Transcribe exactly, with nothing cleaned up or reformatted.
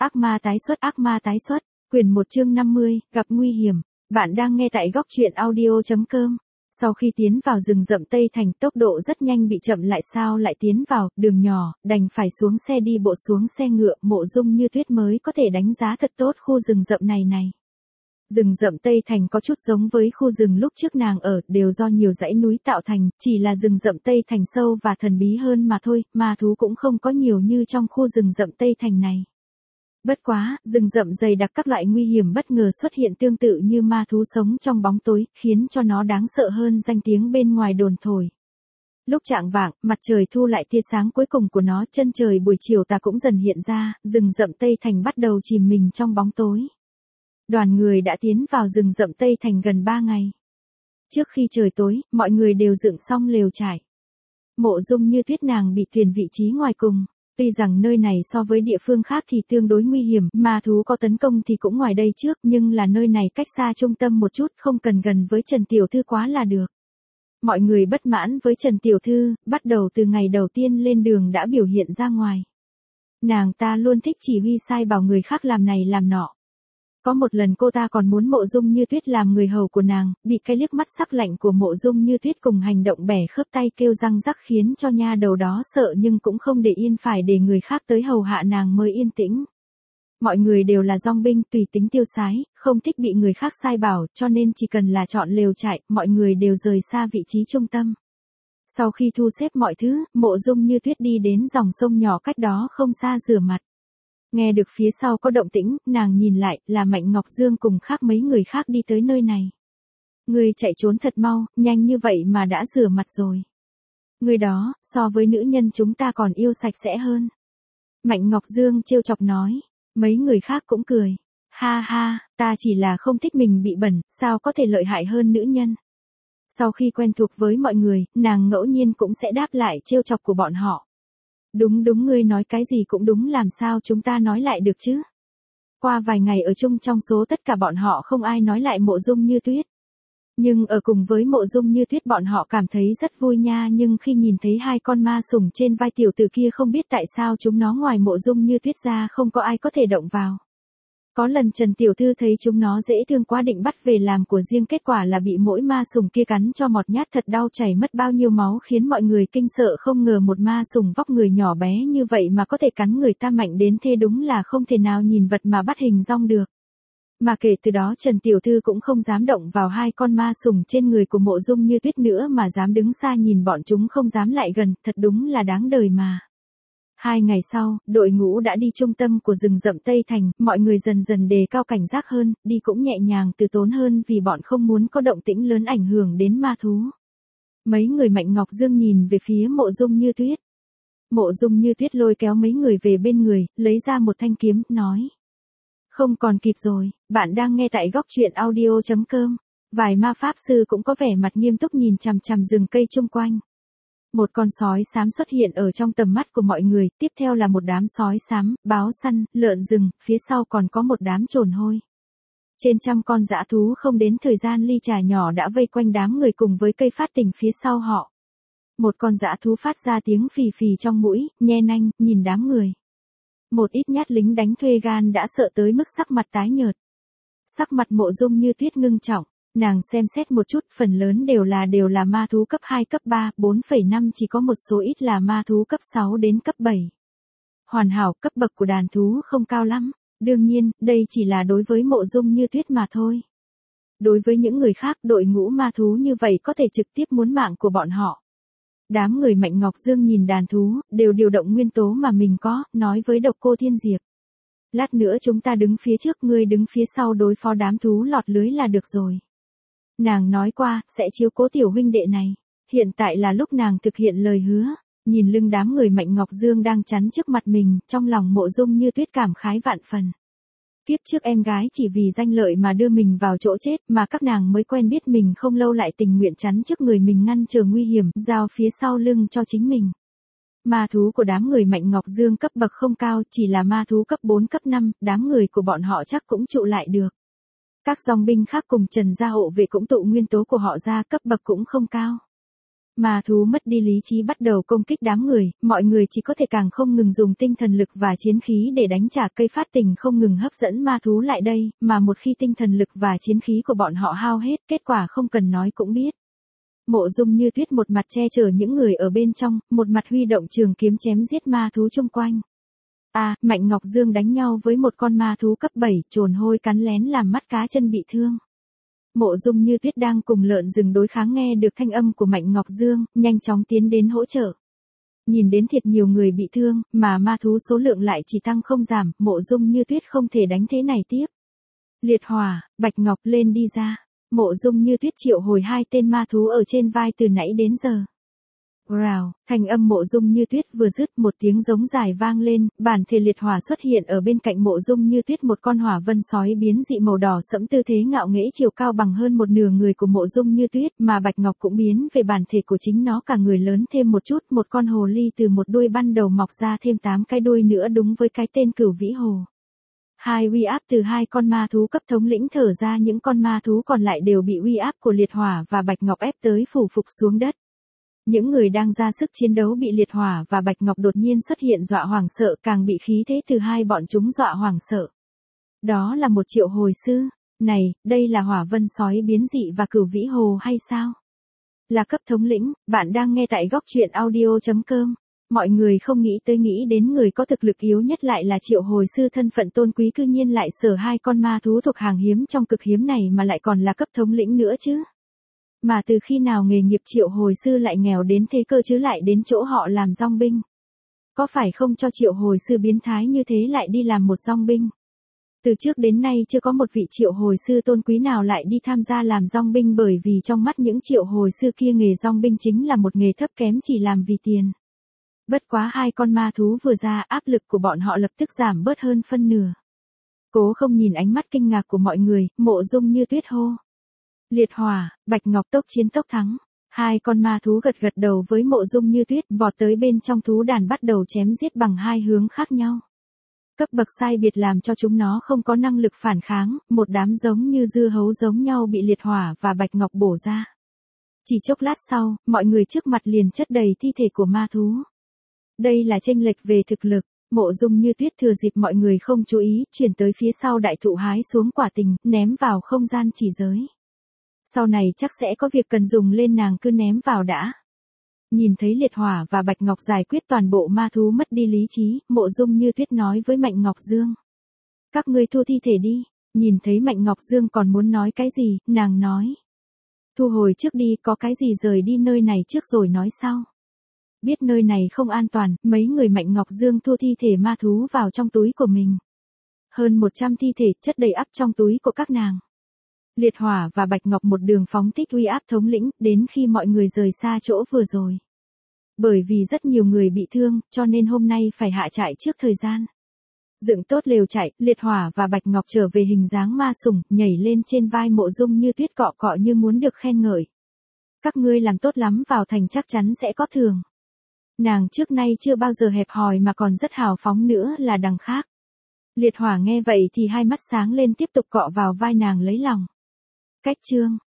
Ác ma tái xuất, ác ma tái xuất, quyển một chương năm mươi, gặp nguy hiểm. Bạn đang nghe tại góc truyện audio chấm com. Sau khi tiến vào rừng rậm Tây Thành, tốc độ rất nhanh bị chậm lại, sao lại tiến vào, đường nhỏ, đành phải xuống xe đi bộ xuống xe ngựa. Mộ Dung Như Tuyết mới có thể đánh giá thật tốt khu rừng rậm này này. Rừng rậm Tây Thành có chút giống với khu rừng lúc trước nàng ở, đều do nhiều dãy núi tạo thành, chỉ là rừng rậm Tây Thành sâu và thần bí hơn mà thôi, ma thú cũng không có nhiều như trong khu rừng rậm Tây Thành này. Bất quá, rừng rậm dày đặc các loại nguy hiểm bất ngờ xuất hiện tương tự như ma thú sống trong bóng tối, khiến cho nó đáng sợ hơn danh tiếng bên ngoài đồn thổi. Lúc chạng vạng, mặt trời thu lại tia sáng cuối cùng của nó, chân trời buổi chiều tà cũng dần hiện ra, rừng rậm Tây Thành bắt đầu chìm mình trong bóng tối. Đoàn người đã tiến vào rừng rậm Tây Thành gần ba ngày. Trước khi trời tối, mọi người đều dựng xong lều trại. Mộ Dung Như Tuyết nàng bị thuyền vị trí ngoài cùng. Tuy rằng nơi này so với địa phương khác thì tương đối nguy hiểm, ma thú có tấn công thì cũng ngoài đây trước, nhưng là nơi này cách xa trung tâm một chút, không cần gần với Trần Tiểu Thư quá là được. Mọi người bất mãn với Trần Tiểu Thư, bắt đầu từ ngày đầu tiên lên đường đã biểu hiện ra ngoài. Nàng ta luôn thích chỉ huy sai bảo người khác làm này làm nọ. Có một lần cô ta còn muốn Mộ Dung Như Tuyết làm người hầu của nàng, bị cái liếc mắt sắc lạnh của Mộ Dung Như Tuyết cùng hành động bẻ khớp tay kêu răng rắc khiến cho nha đầu đó sợ, nhưng cũng không để yên phải để người khác tới hầu hạ nàng mới yên tĩnh. Mọi người đều là dong binh, tùy tính tiêu sái, không thích bị người khác sai bảo, cho nên chỉ cần là chọn lều trại, mọi người đều rời xa vị trí trung tâm. Sau khi thu xếp mọi thứ, Mộ Dung Như Tuyết đi đến dòng sông nhỏ cách đó không xa rửa mặt. Nghe được phía sau có động tĩnh, nàng nhìn lại, là Mạnh Ngọc Dương cùng khác mấy người khác đi tới nơi này. Người chạy trốn thật mau, nhanh như vậy mà đã rửa mặt rồi. Người đó, so với nữ nhân chúng ta còn yêu sạch sẽ hơn. Mạnh Ngọc Dương trêu chọc nói, mấy người khác cũng cười. Ha ha, ta chỉ là không thích mình bị bẩn, sao có thể lợi hại hơn nữ nhân. Sau khi quen thuộc với mọi người, nàng ngẫu nhiên cũng sẽ đáp lại trêu chọc của bọn họ. Đúng đúng, ngươi nói cái gì cũng đúng, làm sao chúng ta nói lại được chứ. Qua vài ngày ở chung, trong số tất cả bọn họ không ai nói lại Mộ Dung Như Tuyết. Nhưng ở cùng với Mộ Dung Như Tuyết bọn họ cảm thấy rất vui nha, nhưng khi nhìn thấy hai con ma sủng trên vai tiểu tử kia, không biết tại sao chúng nó ngoài Mộ Dung Như Tuyết ra không có ai có thể động vào. Có lần Trần Tiểu Thư thấy chúng nó dễ thương quá định bắt về làm của riêng, kết quả là bị mỗi ma sủng kia cắn cho một nhát thật đau, chảy mất bao nhiêu máu khiến mọi người kinh sợ, không ngờ một ma sủng vóc người nhỏ bé như vậy mà có thể cắn người ta mạnh đến thế, đúng là không thể nào nhìn vật mà bắt hình dong được. Mà kể từ đó Trần Tiểu Thư cũng không dám động vào hai con ma sủng trên người của Mộ Dung Như Tuyết nữa, mà dám đứng xa nhìn bọn chúng, không dám lại gần, thật đúng là đáng đời mà. Hai ngày sau, đội ngũ đã đi trung tâm của rừng rậm Tây Thành, mọi người dần dần đề cao cảnh giác hơn, đi cũng nhẹ nhàng từ tốn hơn vì bọn không muốn có động tĩnh lớn ảnh hưởng đến ma thú. Mấy người Mạnh Ngọc Dương nhìn về phía Mộ Dung Như Tuyết. Mộ Dung Như Tuyết lôi kéo mấy người về bên người, lấy ra một thanh kiếm, nói. Không còn kịp rồi, bạn đang nghe tại góc truyện audio chấm com. Vài ma pháp sư cũng có vẻ mặt nghiêm túc nhìn chằm chằm rừng cây chung quanh. Một con sói xám xuất hiện ở trong tầm mắt của mọi người, tiếp theo là một đám sói xám, báo săn, lợn rừng, phía sau còn có một đám trồn hôi. Trên trăm con dã thú không đến thời gian ly trà nhỏ đã vây quanh đám người cùng với cây phát tỉnh phía sau họ. Một con dã thú phát ra tiếng phì phì trong mũi, nhe nanh, nhìn đám người. Một ít nhát lính đánh thuê gan đã sợ tới mức sắc mặt tái nhợt. Sắc mặt Mộ Dung Như Tuyết ngưng trọng. Nàng xem xét một chút, phần lớn đều là đều là ma thú cấp hai, cấp ba, bốn phẩy năm, chỉ có một số ít là ma thú cấp sáu đến cấp bảy. Hoàn hảo, cấp bậc của đàn thú không cao lắm, đương nhiên, đây chỉ là đối với Mộ Dung Như Tuyết mà thôi. Đối với những người khác, đội ngũ ma thú như vậy có thể trực tiếp muốn mạng của bọn họ. Đám người Mạnh Ngọc Dương nhìn đàn thú, đều điều động nguyên tố mà mình có, nói với Độc Cô Thiên Diệp. Lát nữa chúng ta đứng phía trước, ngươi đứng phía sau đối phó đám thú lọt lưới là được rồi. Nàng nói qua, sẽ chiếu cố tiểu huynh đệ này. Hiện tại là lúc nàng thực hiện lời hứa. Nhìn lưng đám người Mạnh Ngọc Dương đang chắn trước mặt mình, trong lòng Mộ Dung Như Tuyết cảm khái vạn phần. Kiếp trước em gái chỉ vì danh lợi mà đưa mình vào chỗ chết, mà các nàng mới quen biết mình không lâu lại tình nguyện chắn trước người mình ngăn trở nguy hiểm, giao phía sau lưng cho chính mình. Ma thú của đám người Mạnh Ngọc Dương cấp bậc không cao, chỉ là ma thú cấp bốn, cấp năm, đám người của bọn họ chắc cũng trụ lại được. Các dòng binh khác cùng Trần gia hộ vệ cũng tụ nguyên tố của họ ra, cấp bậc cũng không cao. Ma thú mất đi lý trí bắt đầu công kích đám người, mọi người chỉ có thể càng không ngừng dùng tinh thần lực và chiến khí để đánh trả. Cây phát tình không ngừng hấp dẫn ma thú lại đây, mà một khi tinh thần lực và chiến khí của bọn họ hao hết, kết quả không cần nói cũng biết. Mộ Dung Như Tuyết một mặt che chở những người ở bên trong, một mặt huy động trường kiếm chém giết ma thú chung quanh. A, à, Mạnh Ngọc Dương đánh nhau với một con ma thú cấp bảy, trồn hôi cắn lén làm mắt cá chân bị thương. Mộ Dung Như Tuyết đang cùng lợn rừng đối kháng nghe được thanh âm của Mạnh Ngọc Dương, nhanh chóng tiến đến hỗ trợ. Nhìn đến thiệt nhiều người bị thương, mà ma thú số lượng lại chỉ tăng không giảm, Mộ Dung Như Tuyết không thể đánh thế này tiếp. Liệt Hỏa, Bạch Ngọc lên đi ra. Mộ Dung Như Tuyết triệu hồi hai tên ma thú ở trên vai từ nãy đến giờ. Rào, thanh âm Mộ Dung Như Tuyết vừa dứt, một tiếng giống dài vang lên, bản thể liệt hỏa xuất hiện ở bên cạnh Mộ Dung Như Tuyết, một con hỏa vân sói biến dị màu đỏ sẫm, tư thế ngạo nghễ, chiều cao bằng hơn một nửa người của Mộ Dung Như Tuyết, mà Bạch Ngọc cũng biến về bản thể của chính nó, cả người lớn thêm một chút, một con hồ ly từ một đuôi ban đầu mọc ra thêm tám cái đuôi nữa, đúng với cái tên Cửu Vĩ Hồ. Hai uy áp từ hai con ma thú cấp thống lĩnh thở ra, những con ma thú còn lại đều bị uy áp của liệt hỏa và Bạch Ngọc ép tới phủ phục xuống đất. Những người đang ra sức chiến đấu bị liệt hỏa và Bạch Ngọc đột nhiên xuất hiện dọa hoảng sợ, càng bị khí thế từ hai bọn chúng dọa hoảng sợ. Đó là một triệu hồi sư. Này, đây là hỏa vân sói biến dị và Cửu Vĩ Hồ hay sao? Là cấp thống lĩnh, bạn đang nghe tại góc truyện audio chấm com. Mọi người không nghĩ tới nghĩ đến người có thực lực yếu nhất lại là triệu hồi sư thân phận tôn quý, cư nhiên lại sở hai con ma thú thuộc hàng hiếm trong cực hiếm này mà lại còn là cấp thống lĩnh nữa chứ. Mà từ khi nào nghề nghiệp triệu hồi sư lại nghèo đến thế cơ chứ, lại đến chỗ họ làm dong binh. Có phải không cho triệu hồi sư biến thái như thế lại đi làm một dong binh? Từ trước đến nay chưa có một vị triệu hồi sư tôn quý nào lại đi tham gia làm dong binh, bởi vì trong mắt những triệu hồi sư kia nghề dong binh chính là một nghề thấp kém, chỉ làm vì tiền. Bất quá hai con ma thú vừa ra, áp lực của bọn họ lập tức giảm bớt hơn phân nửa. Cố không nhìn ánh mắt kinh ngạc của mọi người, Mộ Dung Như Tuyết hô. Liệt hỏa, Bạch Ngọc tốc chiến tốc thắng. Hai con ma thú gật gật đầu với Mộ Dung Như Tuyết, vọt tới bên trong thú đàn bắt đầu chém giết bằng hai hướng khác nhau. Cấp bậc sai biệt làm cho chúng nó không có năng lực phản kháng, một đám giống như dưa hấu giống nhau bị liệt hỏa và Bạch Ngọc bổ ra. Chỉ chốc lát sau, mọi người trước mặt liền chất đầy thi thể của ma thú. Đây là chênh lệch về thực lực. Mộ Dung Như Tuyết thừa dịp mọi người không chú ý, chuyển tới phía sau đại thụ hái xuống quả tình, ném vào không gian chỉ giới. Sau này chắc sẽ có việc cần dùng lên, nàng cứ ném vào đã. Nhìn thấy liệt hỏa và Bạch Ngọc giải quyết toàn bộ ma thú mất đi lý trí, Mộ Dung Như Tuyết nói với Mạnh Ngọc Dương. Các ngươi thu thi thể đi. Nhìn thấy Mạnh Ngọc Dương còn muốn nói cái gì, nàng nói. Thu hồi trước đi, có cái gì rời đi nơi này trước rồi nói sau. Biết nơi này không an toàn, mấy người Mạnh Ngọc Dương thu thi thể ma thú vào trong túi của mình. Hơn một trăm thi thể chất đầy ắp trong túi của các nàng. Liệt hỏa và Bạch Ngọc một đường phóng thích uy áp thống lĩnh, đến khi mọi người rời xa chỗ vừa rồi. Bởi vì rất nhiều người bị thương, cho nên hôm nay phải hạ trại trước thời gian. Dựng tốt lều trại, Liệt hỏa và Bạch Ngọc trở về hình dáng ma sủng, nhảy lên trên vai Mộ Dung Như Tuyết, cọ cọ như muốn được khen ngợi. Các ngươi làm tốt lắm, vào thành chắc chắn sẽ có thưởng. Nàng trước nay chưa bao giờ hẹp hòi mà còn rất hào phóng nữa là đằng khác. Liệt hỏa nghe vậy thì hai mắt sáng lên, tiếp tục cọ vào vai nàng lấy lòng. Cách chương